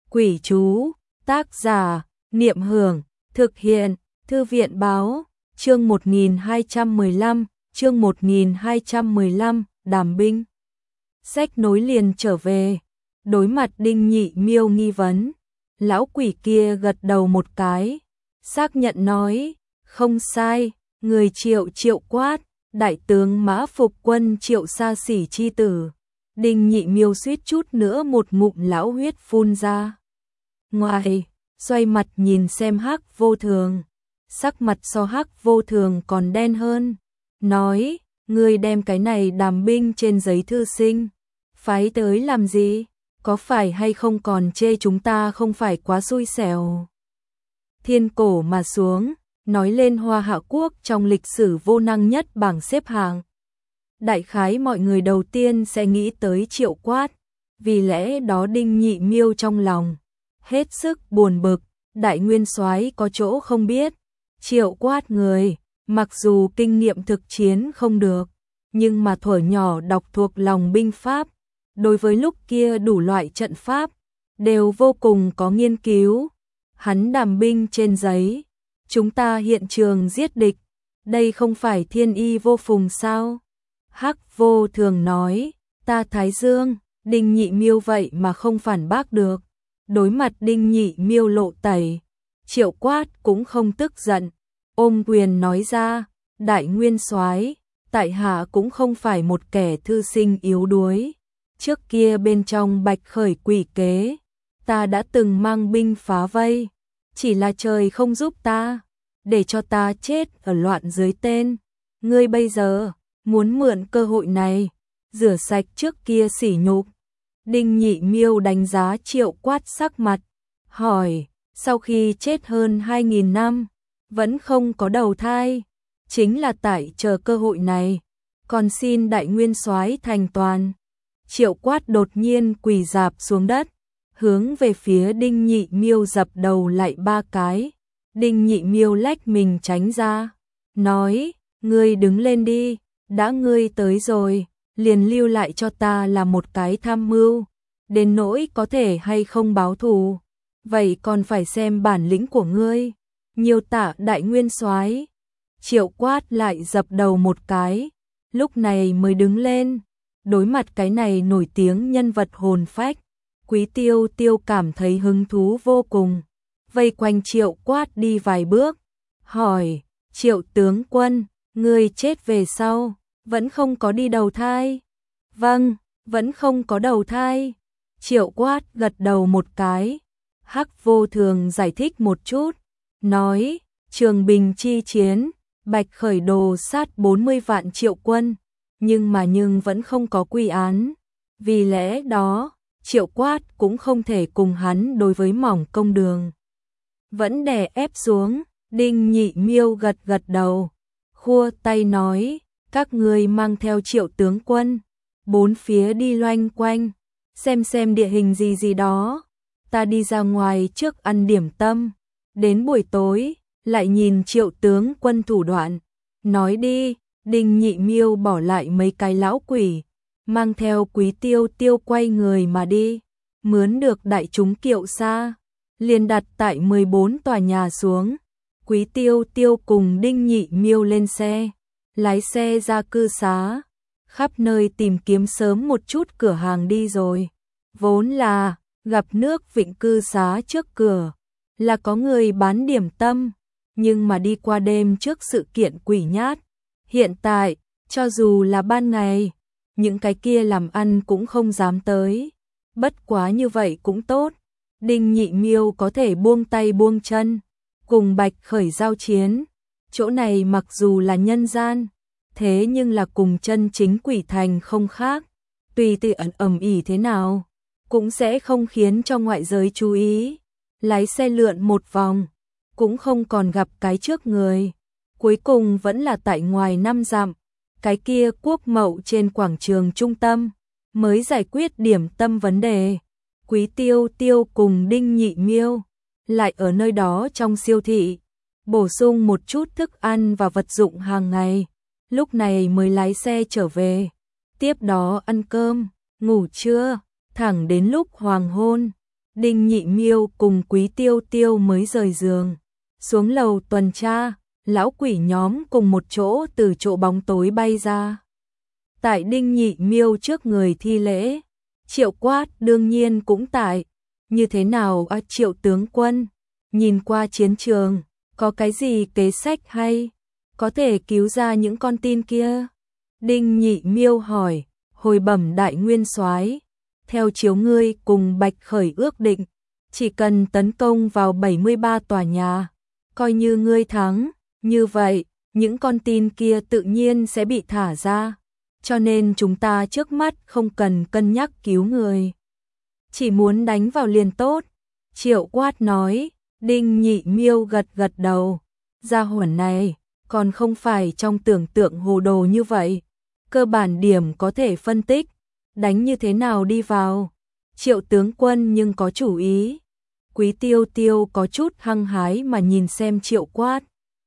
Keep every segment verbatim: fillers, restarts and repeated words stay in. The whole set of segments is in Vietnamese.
Quỷ chú, tác giả, Niệm Hưởng, thực hiện, Thư viện báo, chương một nghìn hai trăm mười lăm, chương một nghìn hai trăm mười lăm, Đàm binh. Sách nối liền trở về, đối mặt Đinh Nhị Miêu nghi vấn, lão quỷ kia gật đầu một cái, xác nhận nói, không sai, người Triệu Triệu Quát, đại tướng Mã Phục Quân Triệu Sa Sỉ chi tử. Đinh Nhị Miêu suýt chút nữa một ngụm lão huyết phun ra ngoài, xoay mặt nhìn xem Hắc Vô Thường, sắc mặt so Hắc Vô Thường còn đen hơn, nói, ngươi đem cái này đàm binh trên giấy thư sinh, phái tới làm gì, có phải hay không còn chê chúng ta không phải quá xui xẻo. Thiên cổ mà xuống, nói lên Hoa Hạ Quốc trong lịch sử vô năng nhất bảng xếp hạng. Đại khái mọi người đầu tiên sẽ nghĩ tới Triệu Quát, vì lẽ đó Đinh Nhị Miêu trong lòng hết sức buồn bực, đại nguyên soái có chỗ không biết, Triệu Quát người, mặc dù kinh nghiệm thực chiến không được, nhưng mà thuở nhỏ đọc thuộc lòng binh pháp, đối với lúc kia đủ loại trận pháp, đều vô cùng có nghiên cứu. Hắn đàm binh trên giấy, chúng ta hiện trường giết địch, đây không phải thiên y vô phùng sao? Hắc Vô Thường nói, ta Thái Dương, Đinh Nhị Miêu vậy mà không phản bác được. Đối mặt Đinh Nhị Miêu lộ tẩy, Triệu Quát cũng không tức giận, ôm quyền nói ra, đại nguyên soái, tại hạ cũng không phải một kẻ thư sinh yếu đuối. Trước kia bên trong Bạch Khởi quỷ kế, ta đã từng mang binh phá vây, chỉ là trời không giúp ta, để cho ta chết ở loạn dưới tên. Ngươi bây giờ muốn mượn cơ hội này rửa sạch trước kia sỉ nhục. Đinh Nhị Miêu đánh giá Triệu Quát sắc mặt, hỏi, sau khi chết hơn hai nghìn năm, vẫn không có đầu thai, chính là tại chờ cơ hội này, còn xin đại nguyên soái thành toàn. Triệu Quát đột nhiên quỳ rạp xuống đất, hướng về phía Đinh Nhị Miêu dập đầu lại ba cái. Đinh Nhị Miêu lách mình tránh ra, nói, ngươi đứng lên đi, đã ngươi tới rồi, liền lưu lại cho ta là một cái tham mưu, đến nỗi có thể hay không báo thù, vậy còn phải xem bản lĩnh của ngươi. Nhiều tạ đại nguyên soái. Triệu Quát lại dập đầu một cái, lúc này mới đứng lên, đối mặt cái này nổi tiếng nhân vật hồn phách, Quý Tiêu Tiêu cảm thấy hứng thú vô cùng, vây quanh Triệu Quát đi vài bước, hỏi, Triệu tướng quân, ngươi chết về sau, vẫn không có đi đầu thai? Vâng, vẫn không có đầu thai. Triệu Quát gật đầu một cái. Hắc Vô Thường giải thích một chút, nói, Trường Bình chi chiến, Bạch Khởi đồ sát bốn mươi vạn triệu quân, nhưng mà nhưng vẫn không có quy án, vì lẽ đó, Triệu Quát cũng không thể cùng hắn đối với mỏng công đường. Vẫn đè ép xuống, Đinh Nhị Miêu gật gật đầu, khua tay nói, các ngươi mang theo Triệu tướng quân, bốn phía đi loanh quanh, xem xem địa hình gì gì đó, ta đi ra ngoài trước ăn điểm tâm, đến buổi tối, lại nhìn Triệu tướng quân thủ đoạn, nói đi. Đinh Nhị Miêu bỏ lại mấy cái lão quỷ, mang theo Quý Tiêu Tiêu quay người mà đi, mướn được đại chúng kiệu xa, liền đặt tại mười bốn tòa nhà xuống. Quý Tiêu Tiêu cùng Đinh Nhị Miêu lên xe, lái xe ra cư xá, khắp nơi tìm kiếm sớm một chút cửa hàng đi rồi. Vốn là gặp nước Vịnh cư xá trước cửa là có người bán điểm tâm, nhưng mà đi qua đêm trước sự kiện quỷ nhát, hiện tại cho dù là ban ngày, những cái kia làm ăn cũng không dám tới. Bất quá như vậy cũng tốt, Đinh Nhị Miêu có thể buông tay buông chân, cùng Bạch Khởi giao chiến. Chỗ này mặc dù là nhân gian, thế nhưng là cùng chân chính quỷ thành không khác, tùy tiện ẩn ầm ỉ thế nào, cũng sẽ không khiến cho ngoại giới chú ý. Lái xe lượn một vòng, cũng không còn gặp cái trước người, cuối cùng vẫn là tại ngoài năm dặm, cái kia Quốc Mậu trên quảng trường trung tâm, mới giải quyết điểm tâm vấn đề. Quý Tiêu Tiêu cùng Đinh Nhị Miêu lại ở nơi đó trong siêu thị, bổ sung một chút thức ăn và vật dụng hàng ngày, lúc này mới lái xe trở về. Tiếp đó ăn cơm, ngủ trưa, thẳng đến lúc hoàng hôn. Đinh Nhị Miêu cùng Quý Tiêu Tiêu mới rời giường, xuống lầu tuần tra, lão quỷ nhóm cùng một chỗ từ chỗ bóng tối bay ra. Tại Đinh Nhị Miêu trước người thi lễ, Triệu Quát đương nhiên cũng tại. Như thế nào à, Triệu tướng quân, nhìn qua chiến trường, có cái gì kế sách hay, có thể cứu ra những con tin kia? Đinh Nhị Miêu hỏi, hồi bẩm đại nguyên soái, theo chiếu ngươi cùng Bạch Khởi ước định, chỉ cần tấn công vào bảy mươi ba tòa nhà, coi như ngươi thắng, như vậy, những con tin kia tự nhiên sẽ bị thả ra, cho nên chúng ta trước mắt không cần cân nhắc cứu người. Chỉ muốn đánh vào liền tốt. Triệu Quát nói. Đinh Nhị Miêu gật gật đầu. Gia hỏa này, còn không phải trong tưởng tượng hồ đồ như vậy. Cơ bản điểm có thể phân tích. Đánh như thế nào đi vào. Triệu tướng quân nhưng có chủ ý. Quý Tiêu Tiêu có chút hăng hái mà nhìn xem Triệu Quát.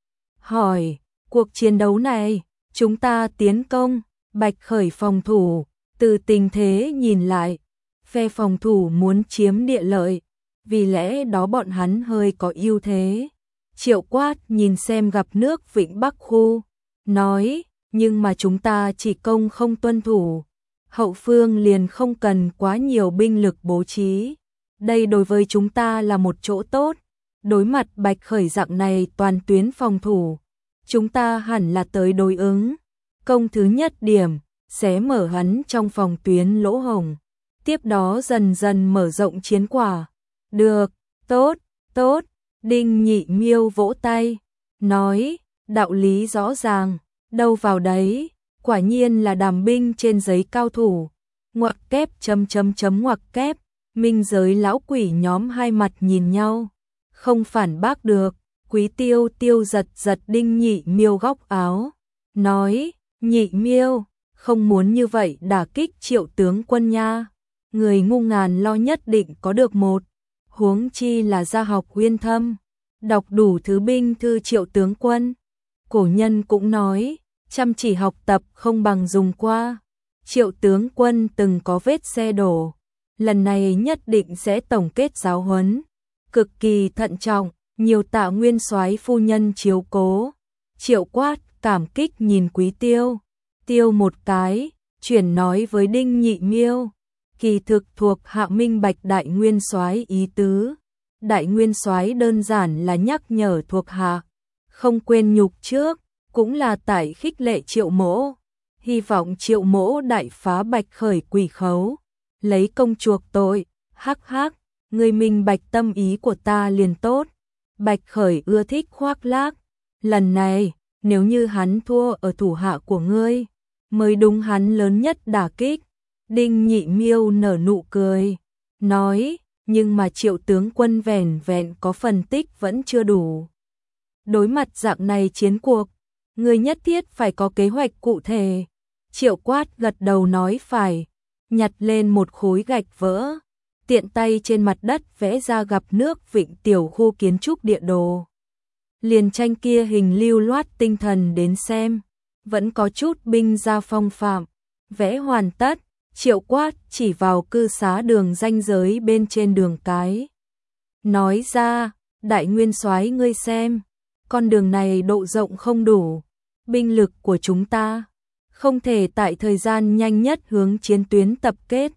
Hỏi, cuộc chiến đấu này, chúng ta tiến công, Bạch Khởi phòng thủ, từ tình thế nhìn lại, phe phòng thủ muốn chiếm địa lợi, vì lẽ đó bọn hắn hơi có ưu thế. Triệu Quát nhìn xem gặp nước Vịnh Bắc khu, nói, nhưng mà chúng ta chỉ công không tuân thủ, hậu phương liền không cần quá nhiều binh lực bố trí. Đây đối với chúng ta là một chỗ tốt, đối mặt Bạch Khởi dạng này toàn tuyến phòng thủ, chúng ta hẳn là tới đối ứng. Công thứ nhất điểm, xé mở hắn trong phòng tuyến lỗ hổng, tiếp đó dần dần mở rộng chiến quả. Được, tốt, tốt, Đinh Nhị Miêu vỗ tay, nói, đạo lý rõ ràng, đâu vào đấy, quả nhiên là đàm binh trên giấy cao thủ, ngoặc kép chấm chấm chấm ngoặc kép, minh giới lão quỷ nhóm hai mặt nhìn nhau, không phản bác được. Quý Tiêu Tiêu giật giật Đinh Nhị Miêu góc áo, nói, Nhị Miêu, không muốn như vậy đả kích Triệu tướng quân nha, người ngu ngàn lo nhất định có được một, huống chi là gia học uyên thâm, đọc đủ thứ binh thư Triệu tướng quân. Cổ nhân cũng nói, chăm chỉ học tập không bằng dùng qua. Triệu tướng quân từng có vết xe đổ, lần này nhất định sẽ tổng kết giáo huấn, cực kỳ thận trọng, nhiều tạ nguyên soái phu nhân chiếu cố. Triệu Quát cảm kích nhìn Quý Tiêu Tiêu một cái, chuyển nói với Đinh Nhị Miêu, kỳ thực thuộc hạ minh bạch đại nguyên soái ý tứ. Đại nguyên soái đơn giản là nhắc nhở thuộc hạ, không quên nhục trước, cũng là tại khích lệ Triệu mỗ, hy vọng Triệu mỗ đại phá Bạch Khởi quỷ khấu, lấy công chuộc tội. Hắc hắc, người minh bạch tâm ý của ta liền tốt. Bạch Khởi ưa thích khoác lác, lần này nếu như hắn thua ở thủ hạ của ngươi, mới đúng hắn lớn nhất đả kích. Đinh Nhị Miêu nở nụ cười, nói, nhưng mà Triệu tướng quân vẻn vẹn có phần tích vẫn chưa đủ. Đối mặt dạng này chiến cuộc, ngươi nhất thiết phải có kế hoạch cụ thể. Triệu Quát gật đầu nói phải, nhặt lên một khối gạch vỡ, tiện tay trên mặt đất vẽ ra gặp nước Vịnh tiểu khu kiến trúc địa đồ. Liền tranh kia hình lưu loát tinh thần đến xem, vẫn có chút binh gia phong phạm. Vẽ hoàn tất, Triệu Quát chỉ vào cư xá đường ranh giới bên trên đường cái, nói ra, đại nguyên soái ngươi xem, con đường này độ rộng không đủ, binh lực của chúng ta không thể tại thời gian nhanh nhất hướng chiến tuyến tập kết.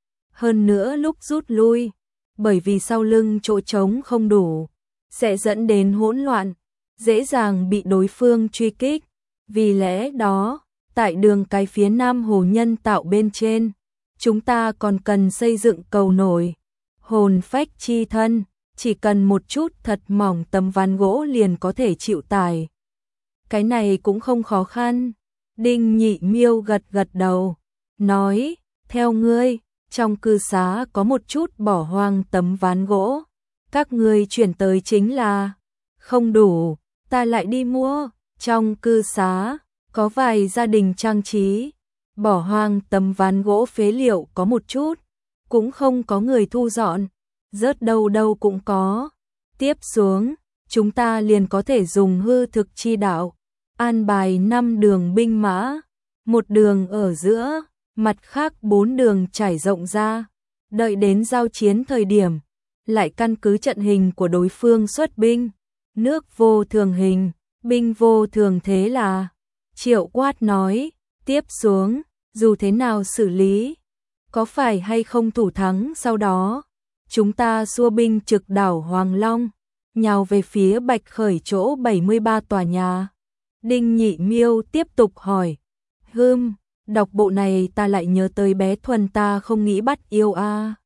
Hơn nữa lúc rút lui, bởi vì sau lưng chỗ trống không đủ, sẽ dẫn đến hỗn loạn, dễ dàng bị đối phương truy kích. Vì lẽ đó, tại đường cái phía nam hồ nhân tạo bên trên, chúng ta còn cần xây dựng cầu nổi. Hồn phách chi thân, chỉ cần một chút thật mỏng tấm ván gỗ liền có thể chịu tải. Cái này cũng không khó khăn. Đinh Nhị Miêu gật gật đầu, nói, theo ngươi, trong cư xá có một chút bỏ hoang tấm ván gỗ, các ngươi chuyển tới chính là không đủ, ta lại đi mua. Trong cư xá có vài gia đình trang trí, bỏ hoang tấm ván gỗ phế liệu có một chút, cũng không có người thu dọn, rớt đâu đâu cũng có. Tiếp xuống, chúng ta liền có thể dùng hư thực chi đạo, an bài năm đường binh mã, một đường ở giữa, mặt khác bốn đường trải rộng ra, đợi đến giao chiến thời điểm, lại căn cứ trận hình của đối phương xuất binh. Nước vô thường hình, binh vô thường thế là. Triệu Quát nói, tiếp xuống, dù thế nào xử lý, có phải hay không thủ thắng sau đó, chúng ta xua binh trực đảo Hoàng Long, nhào về phía Bạch Khởi chỗ bảy mươi ba tòa nhà. Đinh Nhị Miêu tiếp tục hỏi, hưm, đọc bộ này ta lại nhớ tới bé Thuần ta không nghĩ bắt yêu a.